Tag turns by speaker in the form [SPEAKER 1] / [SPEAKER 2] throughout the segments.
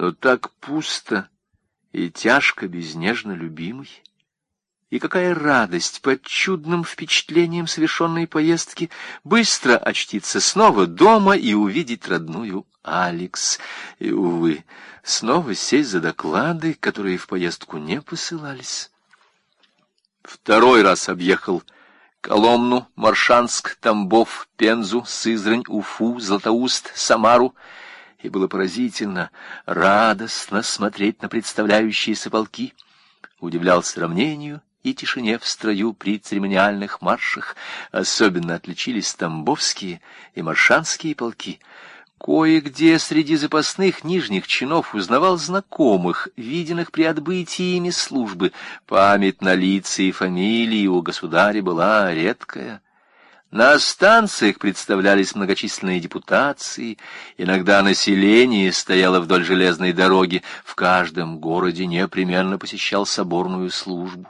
[SPEAKER 1] но так пусто и тяжко без нежно любимой. И какая радость под чудным впечатлением совершенной поездки быстро очтиться снова дома и увидеть родную Алекс. И, увы, снова сесть за доклады, которые в поездку не посылались. Второй раз объехал Коломну, Моршанск, Тамбов, Пензу, Сызрань, Уфу, Златоуст, Самару. И было поразительно, радостно смотреть на представляющиеся полки. Удивлял сравнению и тишине в строю при церемониальных маршах. Особенно отличились тамбовские и моршанские полки. Кое-где среди запасных нижних чинов узнавал знакомых, виденных при отбытии ими службы. Память на лица и фамилии у государя была редкая. На станциях представлялись многочисленные депутации, иногда население стояло вдоль железной дороги, в каждом городе непременно посещал соборную службу.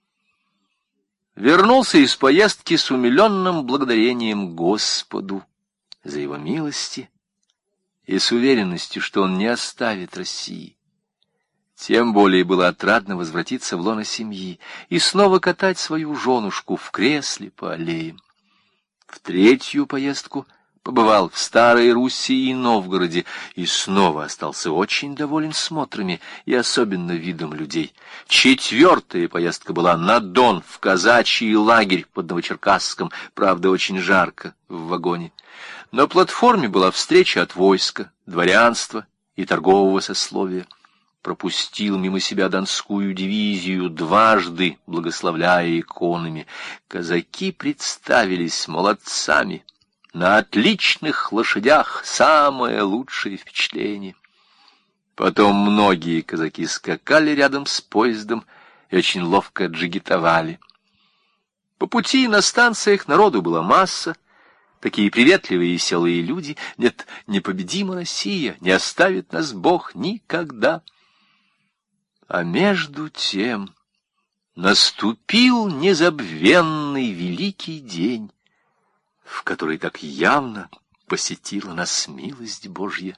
[SPEAKER 1] Вернулся из поездки с умиленным благодарением Господу за его милости и с уверенностью, что он не оставит России. Тем более было отрадно возвратиться в лоно семьи и снова катать свою женушку в кресле по аллеям. В третью поездку побывал в Старой Руси и Новгороде, и снова остался очень доволен смотрами и особенно видом людей. Четвертая поездка была на Дон, в казачий лагерь под Новочеркасском, правда, очень жарко в вагоне. На платформе была встреча от войска, дворянства и торгового сословия. Пропустил мимо себя Донскую дивизию, дважды благословляя иконами. Казаки представились молодцами. На отличных лошадях самое лучшее впечатление. Потом многие казаки скакали рядом с поездом и очень ловко джигитовали. По пути на станциях народу была масса. Такие приветливые и веселые люди. Нет, непобедима Россия, не оставит нас Бог никогда. А между тем наступил незабвенный великий день, в который так явно посетила нас милость Божья.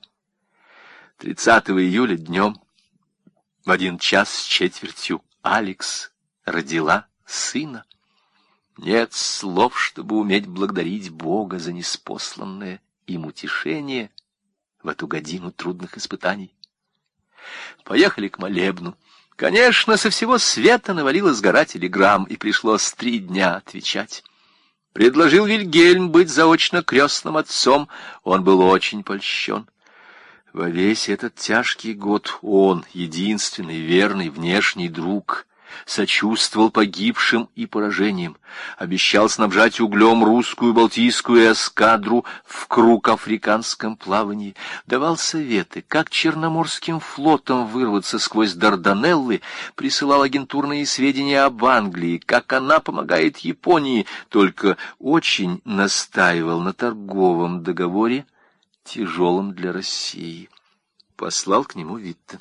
[SPEAKER 1] 30 июля днем, в 1:04, Алекс родила сына. Нет слов, чтобы уметь благодарить Бога за неспосланное им утешение в эту годину трудных испытаний. Поехали к молебну. Конечно, со всего света навалилась гора телеграмм, и пришлось 3 дня отвечать. Предложил Вильгельм быть заочно крестным отцом. Он был очень польщен. Во весь этот тяжкий год он, единственный верный внешний друг, сочувствовал погибшим и поражениям, обещал снабжать углем русскую балтийскую эскадру в круг африканском плавании, давал советы, как черноморским флотом вырваться сквозь Дарданеллы, присылал агентурные сведения об Англии, как она помогает Японии, только очень настаивал на торговом договоре, тяжелом для России. Послал к нему Витте.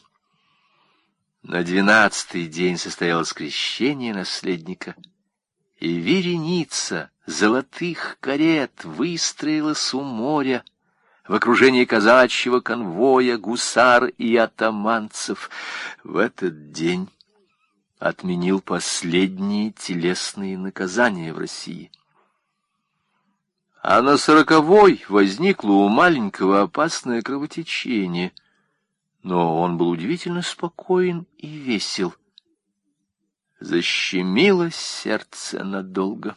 [SPEAKER 1] На 12-й день состоялось крещение наследника, и вереница золотых карет выстроилась у моря в окружении казачьего конвоя, гусар и атаманцев. В этот день отменил последние телесные наказания в России. А на 40-й возникло у маленького опасное кровотечение, но он был удивительно спокоен и весел. Защемило сердце надолго.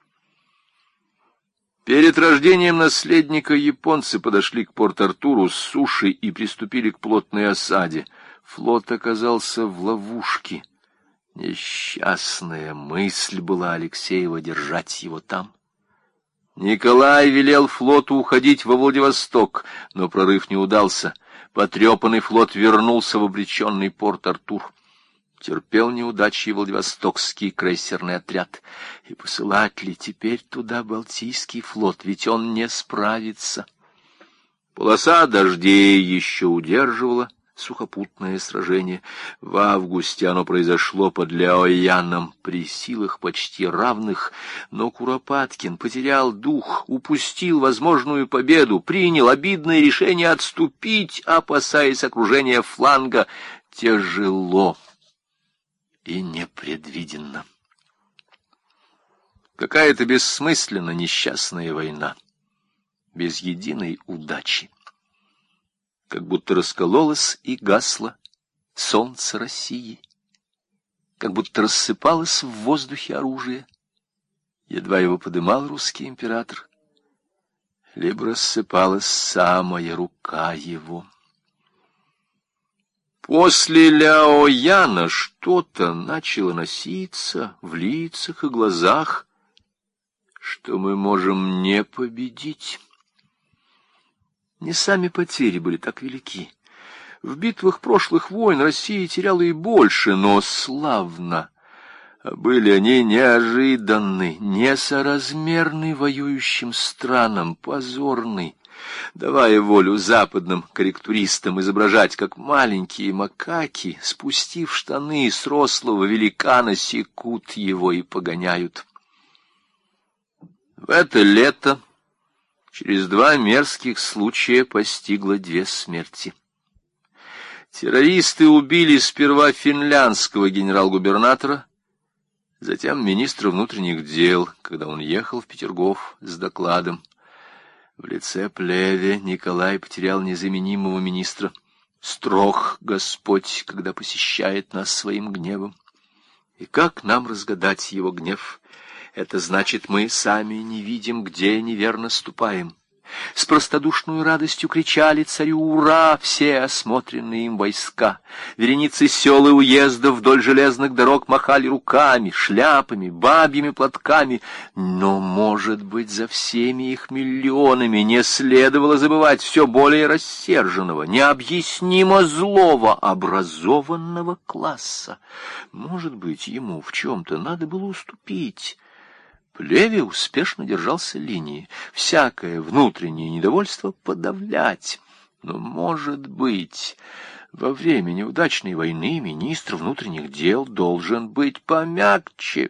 [SPEAKER 1] Перед рождением наследника японцы подошли к Порт-Артуру с суши и приступили к плотной осаде. Флот оказался в ловушке. Несчастная мысль была Алексеева держать его там. Николай велел флоту уходить во Владивосток, но прорыв не удался. Потрепанный флот вернулся в обреченный Порт-Артур. Терпел неудачи Владивостокский крейсерный отряд. И посылать ли теперь туда Балтийский флот, ведь он не справится. Полоса дождей еще удерживала сухопутное сражение. В августе оно произошло под Ляояном при силах почти равных, но Куропаткин потерял дух, упустил возможную победу, принял обидное решение отступить, опасаясь окружения фланга. Тяжело и непредвиденно. Какая-то бессмысленно несчастная война, без единой удачи. Как будто раскололось и гасло солнце России, как будто рассыпалось в воздухе оружие, едва его подымал русский император, либо рассыпалась самая рука его. После Ляояна что-то начало носиться в лицах и глазах, что мы можем не победить. Не сами потери были так велики. В битвах прошлых войн Россия теряла и больше, но славно. Были они неожиданны, несоразмерны воюющим странам, позорны, давая волю западным корректуристам изображать, как маленькие макаки, спустив штаны с рослого великана, секут его и погоняют. В это лето через 2 мерзких случая постигло 2 смерти. Террористы убили сперва финляндского генерал-губернатора, затем министра внутренних дел, когда он ехал в Петергоф с докладом. В лице Плеве Николай потерял незаменимого министра. Строг Господь, когда посещает нас своим гневом. И как нам разгадать его гнев? Это значит, мы сами не видим, где неверно ступаем. С простодушной радостью кричали царю «Ура!» все осмотренные им войска. Вереницы сел и уездов вдоль железных дорог махали руками, шляпами, бабьими платками. Но, может быть, за всеми их миллионами не следовало забывать все более рассерженного, необъяснимо злого, образованного класса. Может быть, ему в чем-то надо было уступить. Плеве успешно держался линии, всякое внутреннее недовольство подавлять. Но, может быть, во время неудачной войны министр внутренних дел должен быть помягче.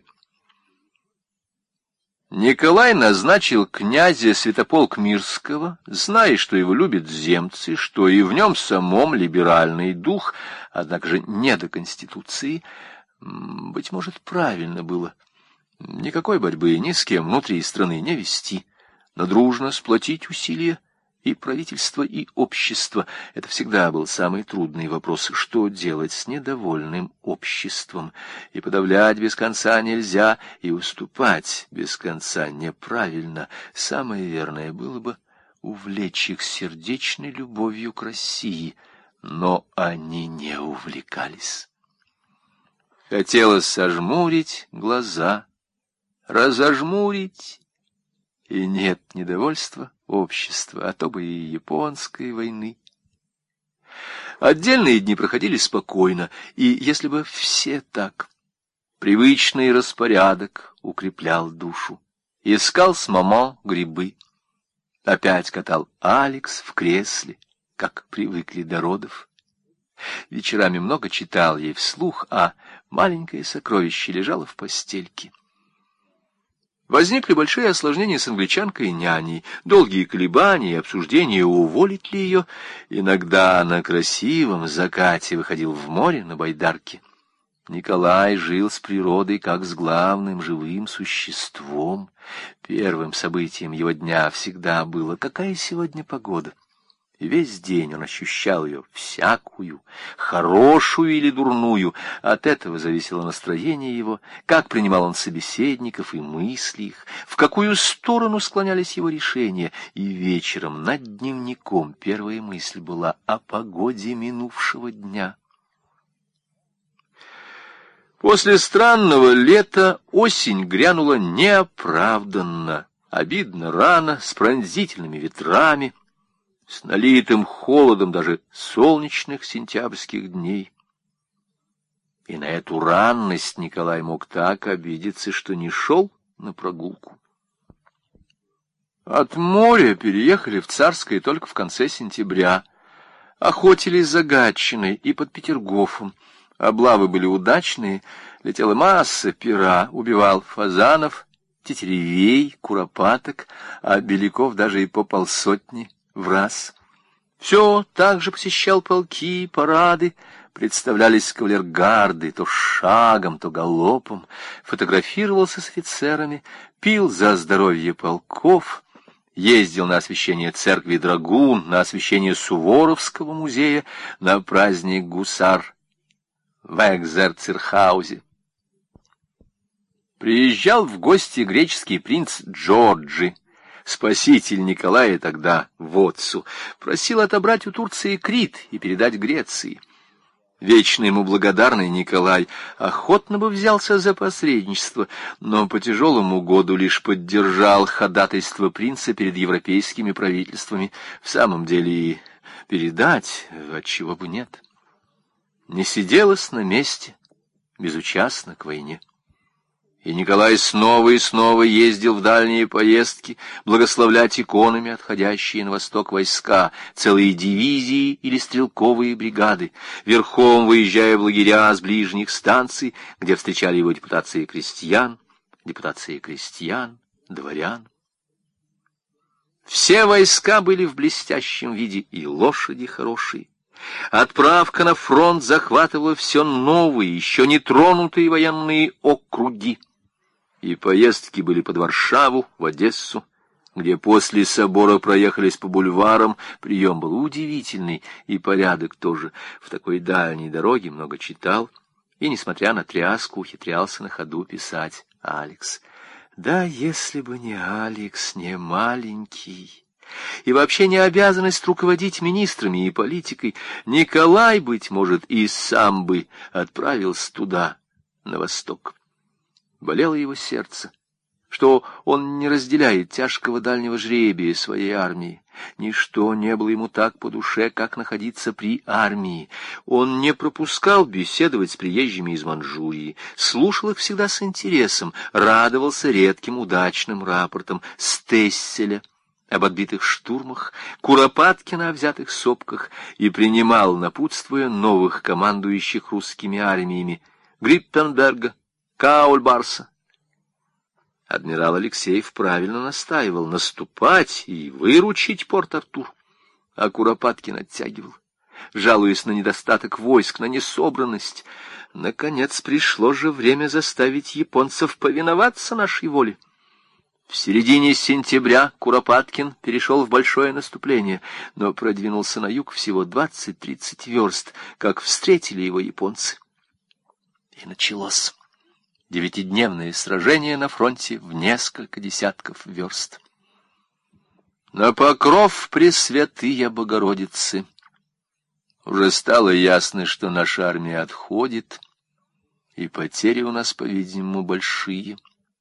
[SPEAKER 1] Николай назначил князя Святополк Мирского, зная, что его любят земцы, что и в нем самом либеральный дух, однако же не до Конституции. Быть может, правильно было никакой борьбы ни с кем внутри страны не вести, но дружно сплотить усилия и правительства, и общества. Это всегда был самый трудный вопрос, что делать с недовольным обществом. И подавлять без конца нельзя, и уступать без конца неправильно. Самое верное было бы увлечь их сердечной любовью к России, но они не увлекались. Хотелось сожмурить глаза, разожмурить, и нет недовольства общества, а то бы и японской войны. Отдельные дни проходили спокойно, и если бы все так, привычный распорядок укреплял душу. Искал с мамой грибы, опять катал Алекс в кресле, как привыкли до родов. Вечерами много читал ей вслух, а маленькое сокровище лежало в постельке. Возникли большие осложнения с англичанкой и няней, долгие колебания и обсуждения, уволить ли ее. Иногда на красивом закате выходил в море на байдарке. Николай жил с природой, как с главным живым существом. Первым событием его дня всегда было: какая сегодня погода? И весь день он ощущал ее всякую, хорошую или дурную. От этого зависело настроение его, как принимал он собеседников и мысли их, в какую сторону склонялись его решения. И вечером над дневником первая мысль была о погоде минувшего дня. После странного лета осень грянула неоправданно, обидно рано, с пронзительными ветрами, с налитым холодом даже солнечных сентябрьских дней. И на эту ранность Николай мог так обидеться, что не шел на прогулку. От моря переехали в Царское только в конце сентября. Охотились за Гатчиной и под Петергофом. Облавы были удачные, летела масса пера, убивал фазанов, тетеревей, куропаток, а беляков даже и по полсотни в раз. Все так же посещал полки, парады, представлялись кавалергарды, то шагом, то галопом, фотографировался с офицерами, пил за здоровье полков, ездил на освящение церкви Драгун, на освящение Суворовского музея, на праздник гусар в Экзерцерхаузе. Приезжал в гости греческий принц Джорджи, спаситель Николая тогда, Воцу, просил отобрать у Турции Крит и передать Греции. Вечно ему благодарный Николай охотно бы взялся за посредничество, но по тяжелому году лишь поддержал ходатайство принца перед европейскими правительствами. В самом деле и передать, отчего бы нет. Не сиделось на месте, безучастно к войне. И Николай снова и снова ездил в дальние поездки, благословлять иконами отходящие на восток войска, целые дивизии или стрелковые бригады, верхом выезжая в лагеря с ближних станций, где встречали его депутации крестьян, дворян. Все войска были в блестящем виде, и лошади хорошие. Отправка на фронт захватывала все новые, еще не тронутые военные округи. И поездки были под Варшаву, в Одессу, где после собора проехались по бульварам. Прием был удивительный, и порядок тоже. В такой дальней дороге много читал, и, несмотря на тряску, ухитрялся на ходу писать Алекс. Да если бы не Алекс, не маленький, и вообще не обязанность руководить министрами и политикой, Николай, быть может, и сам бы отправился туда, на восток. Болело его сердце, что он не разделяет тяжкого дальнего жребия своей армии. Ничто не было ему так по душе, как находиться при армии. Он не пропускал беседовать с приезжими из Манчжурии, слушал их всегда с интересом, радовался редким удачным рапортам Стесселя об отбитых штурмах, Куропаткина о взятых сопках и принимал, напутствуя новых командующих русскими армиями, Гриппенберга, Каульбарса. Адмирал Алексеев правильно настаивал наступать и выручить Порт-Артур, а Куропаткин оттягивал, жалуясь на недостаток войск, на несобранность. Наконец пришло же время заставить японцев повиноваться нашей воле. В середине сентября Куропаткин перешел в большое наступление, но продвинулся на юг всего 20-30 верст, как встретили его японцы. И началось 9-дневное сражение на фронте в несколько десятков верст. На покров Пресвятыя Богородицы уже стало ясно, что наша армия отходит, и потери у нас, по-видимому, большие.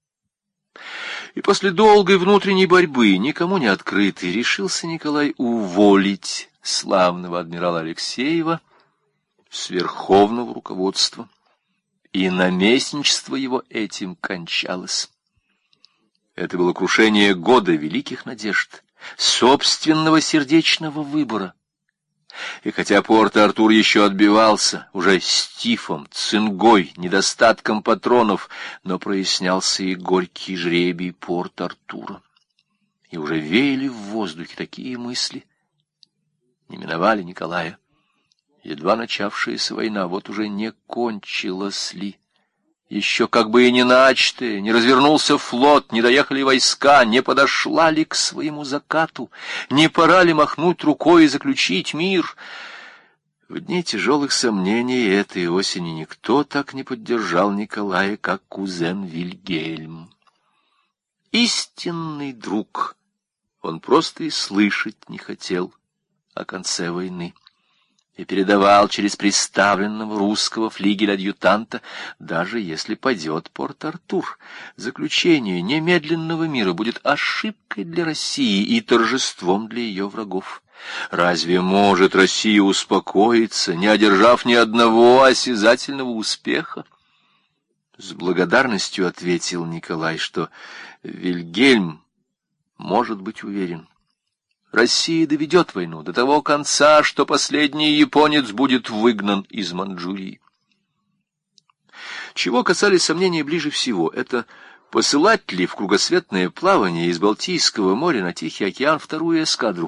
[SPEAKER 1] И после долгой внутренней борьбы, никому не открытой, решился Николай уволить славного адмирала Алексеева с верховного руководства. И наместничество его этим кончалось. Это было крушение года великих надежд, собственного сердечного выбора. И хотя Порт-Артур еще отбивался, уже стифом, цингой, недостатком патронов, но прояснялся и горький жребий Порт-Артура. И уже веяли в воздухе такие мысли. Не миновали Николая. Едва начавшаяся война, вот уже не кончилась ли? Еще как бы и не начатая, не развернулся флот, не доехали войска, не подошла ли к своему закату, не пора ли махнуть рукой и заключить мир? В дни тяжелых сомнений этой осени никто так не поддержал Николая, как кузен Вильгельм. Истинный друг, он просто и слышать не хотел о конце войны. И передавал через приставленного русского флигеля-адъютанта, даже если падет Порт-Артур, заключение немедленного мира будет ошибкой для России и торжеством для ее врагов. Разве может Россия успокоиться, не одержав ни одного осязательного успеха? С благодарностью ответил Николай, что Вильгельм может быть уверен. Россия доведет войну до того конца, что последний японец будет выгнан из Манчжурии. Чего касались сомнения ближе всего, это посылать ли в кругосветное плавание из Балтийского моря на Тихий океан вторую эскадру.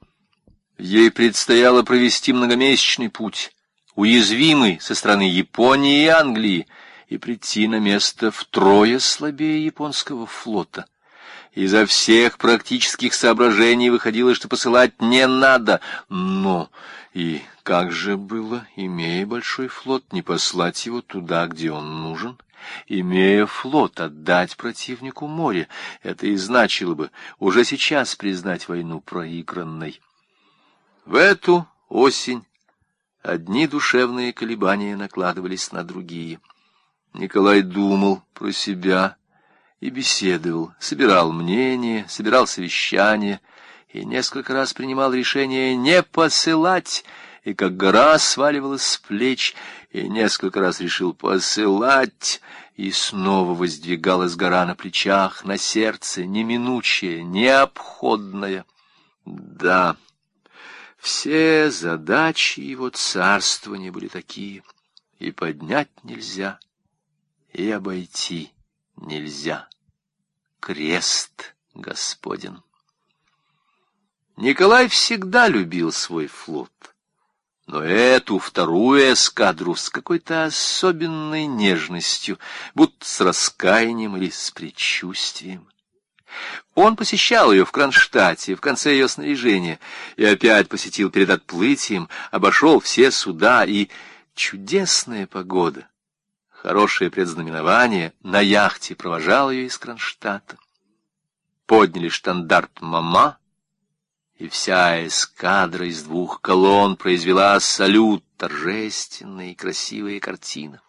[SPEAKER 1] Ей предстояло провести многомесячный путь, уязвимый со стороны Японии и Англии, и прийти на место втрое слабее японского флота. Изо всех практических соображений выходило, что посылать не надо. Но и как же было, имея большой флот, не послать его туда, где он нужен? Имея флот, отдать противнику море. Это и значило бы уже сейчас признать войну проигранной. В эту осень одни душевные колебания накладывались на другие. Николай думал про себя и беседовал, собирал мнения, собирал совещания и несколько раз принимал решение не посылать, и как гора сваливалась с плеч, и несколько раз решил посылать, и снова воздвигалась гора на плечах, на сердце, неминучая, необходная. Да, все задачи его царствования были такие, и поднять нельзя, и обойти нельзя. Крест Господен. Николай всегда любил свой флот, но эту вторую эскадру с какой-то особенной нежностью, будто с раскаянием или с предчувствием. Он посещал ее в Кронштадте в конце ее снаряжения и опять посетил перед отплытием, обошел все суда, и чудесная погода, хорошее предзнаменование, на яхте провожал ее из Кронштадта. Подняли штандарт «Мама», и вся эскадра из 2 колонн произвела салют, торжественная и красивая картина.